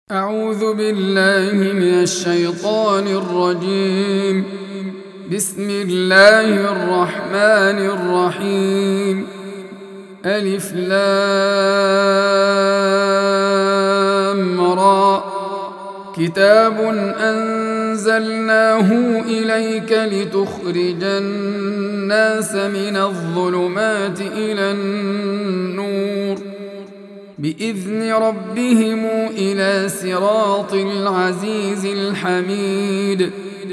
أعوذ بالله من الشيطان الرجيم. بسم الله الرحمن الرحيم. ألف لام را. كتاب أنزلناه إليك لتخرج الناس من الظلمات إلى النور بإذن ربهم إلى صراط العزيز الحميد.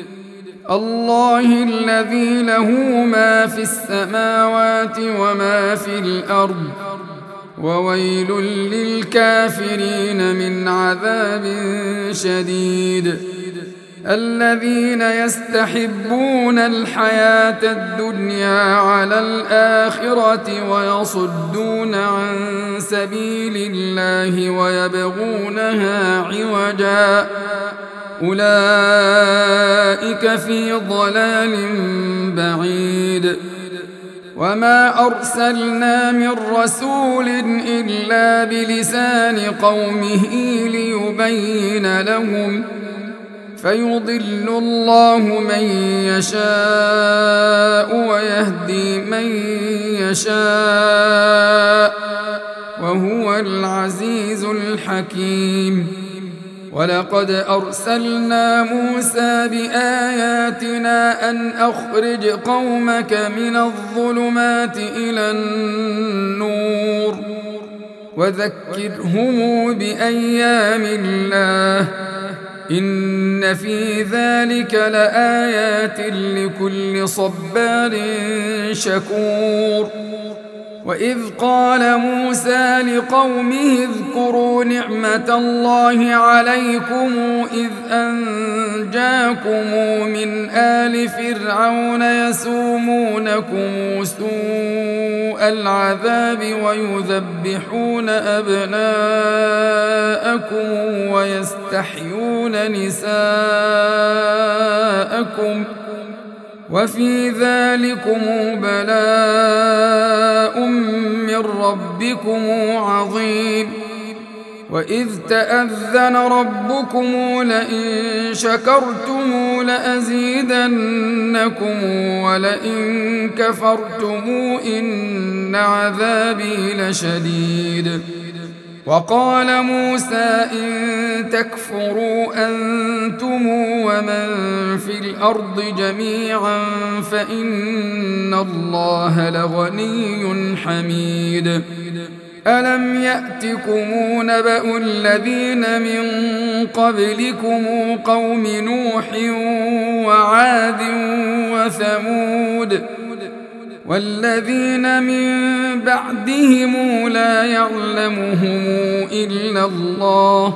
الله الذي له ما في السماوات وما في الأرض وويل للكافرين من عذاب شديد. الذين يستحبون الحياة الدنيا على الآخرة ويصدون عن سبيل الله ويبغونها عوجا أولئك في ضلال بعيد. وما أرسلنا من رسول إلا بلسان قومه ليبين لهم فيضل الله من يشاء ويهدي من يشاء وهو العزيز الحكيم. ولقد أرسلنا موسى بآياتنا أن أخرج قومك من الظلمات إلى النور وذكرهم بأيام الله إن في ذلك لآيات لكل صبار شكور. وإذ قال موسى لقومه اذكروا نعمة الله عليكم إذ أنجاكم من آل فرعون يسومونكم سوء العذاب ويذبحون أبناءكم ويستحيون نساءكم وفي ذلكم بلاء من ربكم عظيم. وإذ تأذن ربكم لئن شكرتم لأزيدنكم ولئن كفرتم إن عذابي لشديد. وقال موسى إن تكفروا أنتم ومن في الأرض جميعا فإن الله لغني حميد. ألم يأتكم نبأ الذين من قبلكم قوم نوح وعاد وثمود والذين من بعدهم لا يعلمهم إلا الله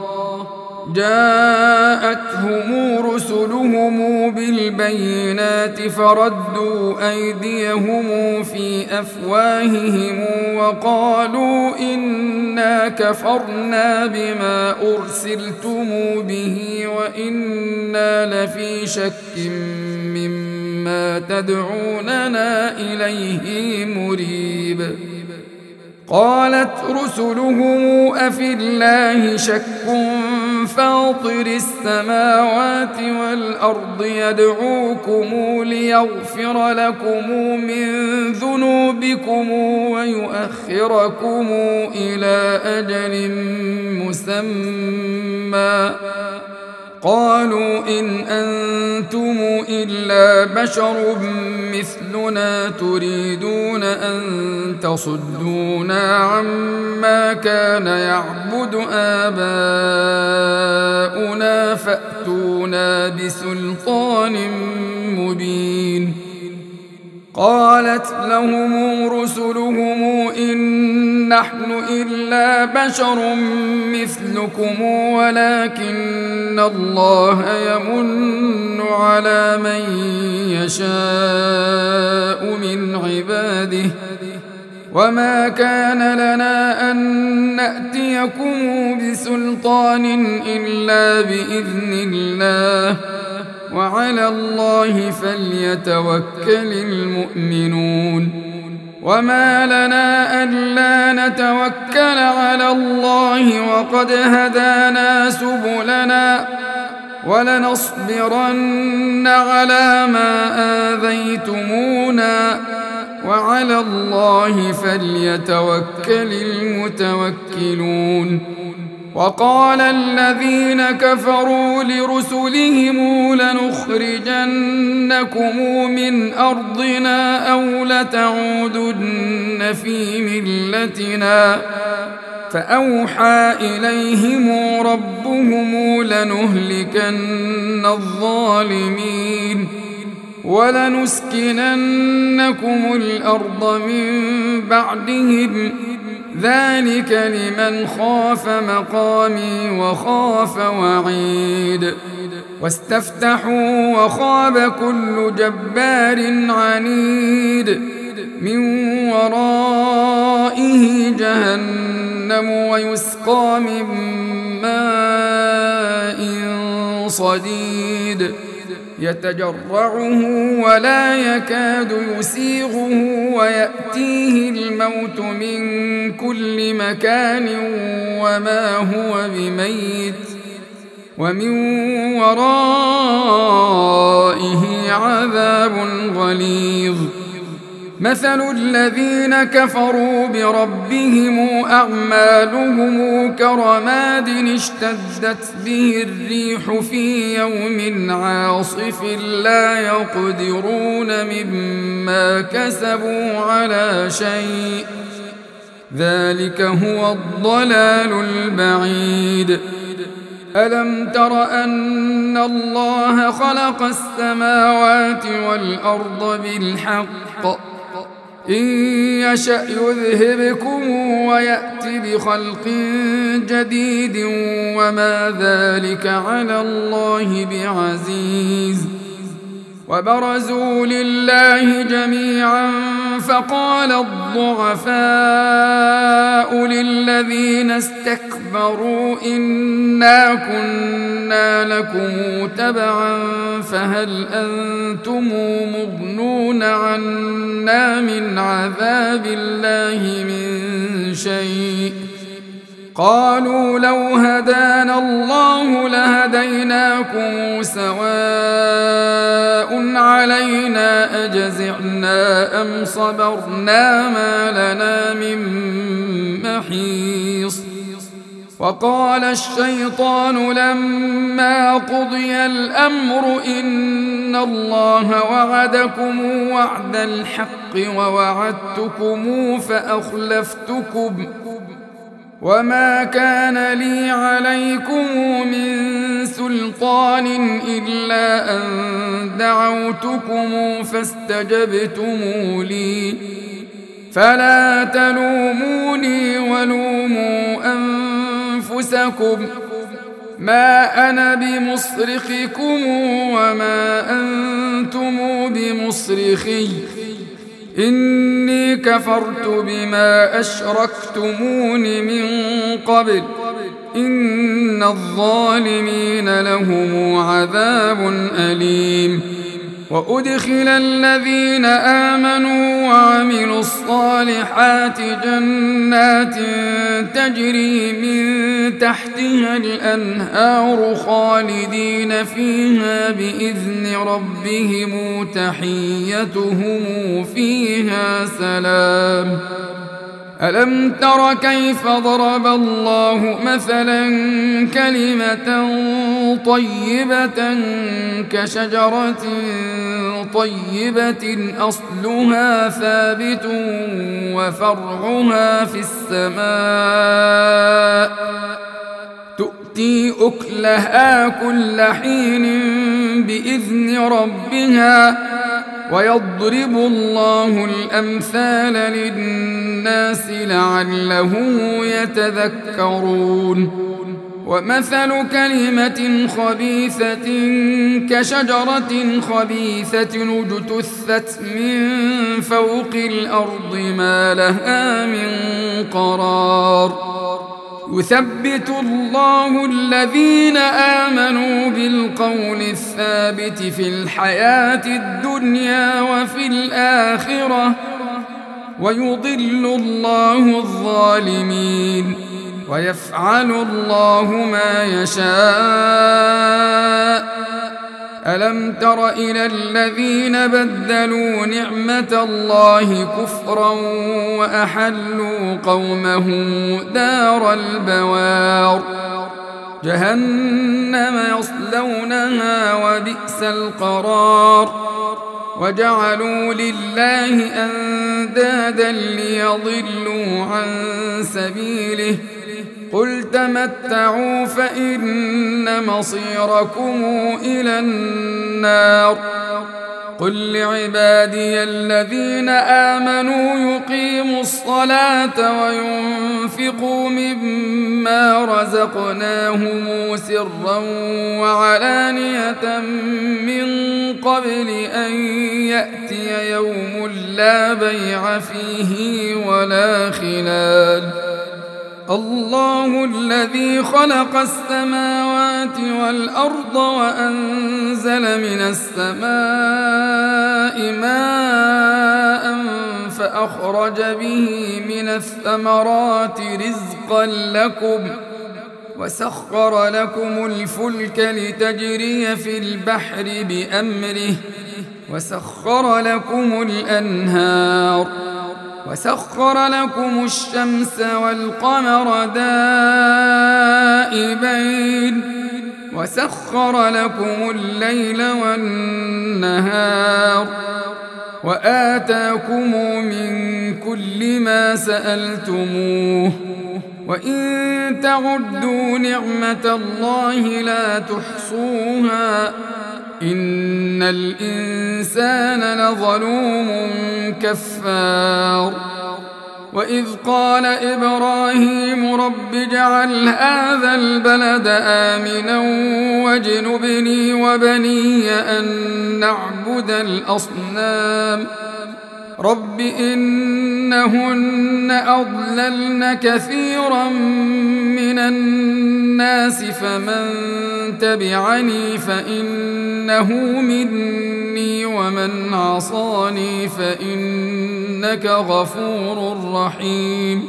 جاءتهم رسلهم بالبينات فردوا أيديهم في أفواههم وقالوا إنا كفرنا بما أرسلتم به وإنا لفي شك مما تدعوننا إليه مريب. قالت رسلهم أفي الله شك فاطر السماوات والأرض يدعوكم ليغفر لكم من ذنوبكم ويؤخركم إلى أجل مسمى قالوا إن أنتم إلا بشر مثلنا تريدون أن تصدونا عما كان يعبد آباؤنا فأتونا بسلطان مبين. قالت لهم رسلهم إن نحن إلا بشر مثلكم ولكن الله يمن على من يشاء من عباده وما كان لنا أن نأتيكم بسلطان إلا بإذن الله وعلى الله فليتوكل المؤمنون. وما لنا ألا نتوكل على الله وقد هدانا سبلنا ولنصبرن على ما آذيتمونا وعلى الله فليتوكل المتوكلون. وقال الذين كفروا لرسلهم لنخرجنكم من أرضنا أو لتعودن في ملتنا فأوحى إليهم ربهم لنهلكن الظالمين ولنسكننكم الأرض من بعدهم ذلك لمن خاف مقامي وخاف وعيد. واستفتحوا وخاب كل جبار عنيد من ورائه جهنم ويسقى من ماء صديد يتجرعه ولا يكاد يسيغه ويأتيه الموت من كل مكان وما هو بميت ومن ورائه عذاب غليظ. مثل الذين كفروا بربهم أعمالهم كرماد اشتدت به الريح في يوم عاصف لا يقدرون مما كسبوا على شيء ذلك هو الضلال البعيد. ألم تر أن الله خلق السماوات والأرض بالحق إن يشأ يذهبكم ويأت بخلق جديد وما ذلك على الله بعزيز. وبرزوا لله جميعا فقال الضعفاء للذين استكبروا إنا كنا لكم تبعا فهل أنتم مغنون عنا من عذاب الله من شيء قالوا لو هدانا الله لهديناكم سواء علينا أجزعنا أم صبرنا ما لنا من محيص. وقال الشيطان لما قضي الأمر إن الله وعدكم وعد الحق ووعدتكم فأخلفتكم وما كان لي عليكم من سلطان إلا أن دعوتكم فاستجبتم لي فلا تلوموني ولوموا أنفسكم ما أنا بمصرخكم وما أنتم بمصرخي إني كفرت بما أشركتمون من قبل إن الظالمين لهم عذاب أليم. وأدخل الذين آمنوا وعملوا الصالحات جنات تجري من تحتها الأنهار خالدين فيها بإذن ربهم تحيتهم فيها سلام. ألم تر كيف ضرب الله مثلا كلمة طيبة كشجرة طيبة أصلها ثابت وفرعها في السماء تؤتي أكلها كل حين بإذن ربها ويضرب الله الأمثال للناس لعلهم يتذكرون. ومثل كلمة خبيثة كشجرة خبيثة اجتثت من فوق الأرض ما لها من قرار يثبت الله الذين آمنوا بالقول الثابت في الحياة الدنيا وفي الآخرة ويضل الله الظالمين ويفعل الله ما يشاء. ألم تر إلى الذين بدلوا نعمة الله كفرا وأحلوا قومهم دار البوار جهنم يصلونها وبئس القرار وجعلوا لله أندادا ليضلوا عن سبيله قل تمتعوا فإن مصيركم إلى النار قل لعبادي الذين آمنوا يقيموا الصلاة وينفقوا مما رزقناهم سرا وعلانية من قبل أن يأتي يوم لا بيع فيه ولا خلال الله الذي خلق السماوات والأرض وأنزل من السماء ماء فأخرج به من الثمرات رزقا لكم وسخر لكم الفلك لتجري في البحر بأمره وسخر لكم الأنهار وسخر لكم الشمس والقمر دائبين وسخر لكم الليل والنهار وآتاكم من كل ما سألتموه وإن تعدوا نعمة الله لا تحصوها إن الإنسان لظلوم كفار وإذ قال إبراهيم رب اجعل هذا البلد آمنا واجنبني وبني أن نعبد الأصنام رب إنهن أضللن كثيرا من الناس فمن تبعني فإنه مني ومن عصاني فإنك غفور رحيم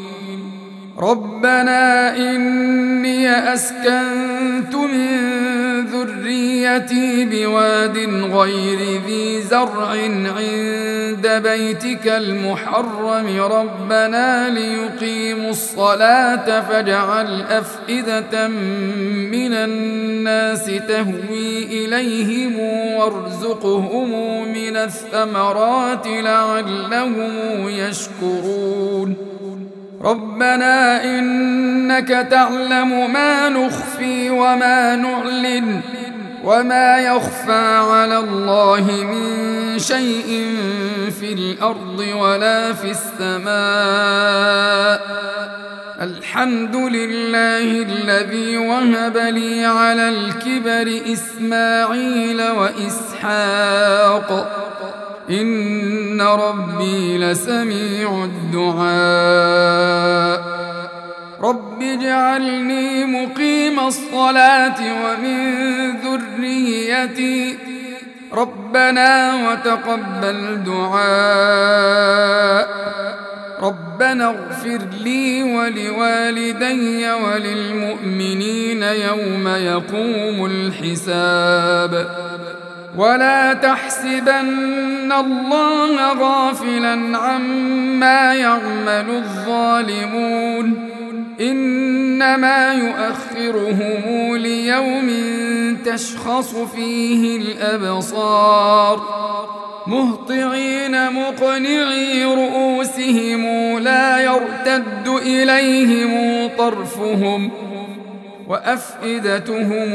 ربنا إني أسكنت من ذريتي بواد غير ذي زرع عند بيتك المحرم ربنا ليقيموا الصلاة فاجعل أفئدة من الناس تهوي إليهم وارزقهم من الثمرات لعلهم يشكرون ربنا إنك تعلم ما نخفي وما نعلن وما يخفى على الله من شيء في الأرض ولا في السماء الحمد لله الذي وهب لي على الكبر إسماعيل وإسحاق إن ربي لسميع الدعاء رب اجعلني مقيم الصلاة ومن ذريتي ربنا وتقبل دعاء ربنا اغفر لي ولوالدي وللمؤمنين يوم يقوم الحساب ولا تحسبن الله غافلا عما يعمل الظالمون إنما يؤخرهم ليوم تشخص فيه الأبصار مهطعين مقنعي رؤوسهم لا يرتد إليهم طرفهم وأفئدتهم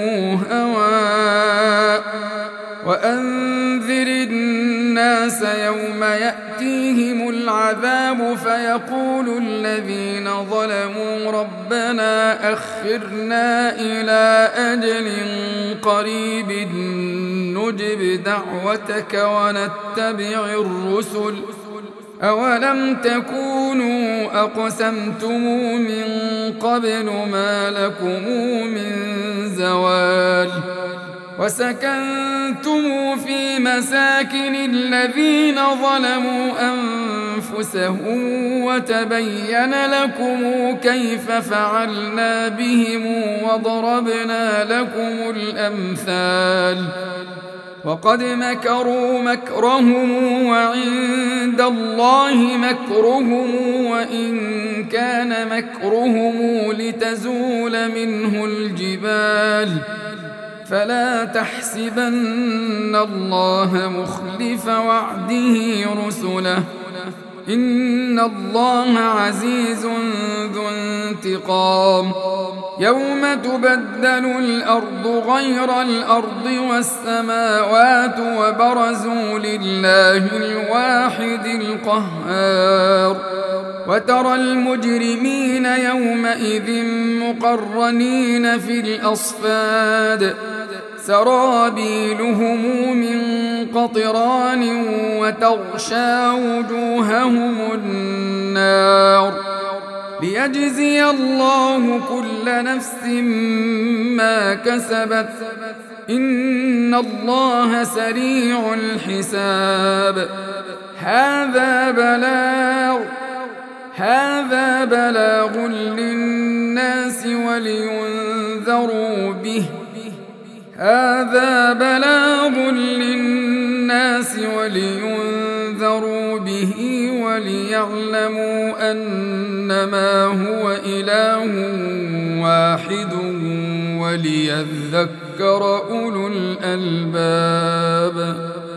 هواء وأنذر الناس يوم يأتيهم العذاب فيقول الذين ظلموا ربنا أخرنا إلى أجل قريب نجب دعوتك ونتبع الرسل أولم تكونوا أقسمتم من قبل ما لكم من زوال وسكنتم في مساكن الذين ظلموا أنفسهم وتبين لكم كيف فعلنا بهم وضربنا لكم الأمثال وقد مكروا مكرهم وعند الله مكرهم وإن كان مكرهم لتزول منه الجبال فلا تحسبن الله مخلف وعده رسله إن الله عزيز ذو انتقام يوم تبدل الأرض غير الأرض والسماوات وبرزوا لله الواحد القهار وترى المجرمين يومئذ مقرنين في الأصفاد سرابيلهم من قطران وتغشى وجوههم النار ليجزي الله كل نفس ما كسبت إن الله سريع الحساب هذا بلاغ للناس ولينذروا به وليعلموا أنما هو إله واحد وليذكر أولو الألباب.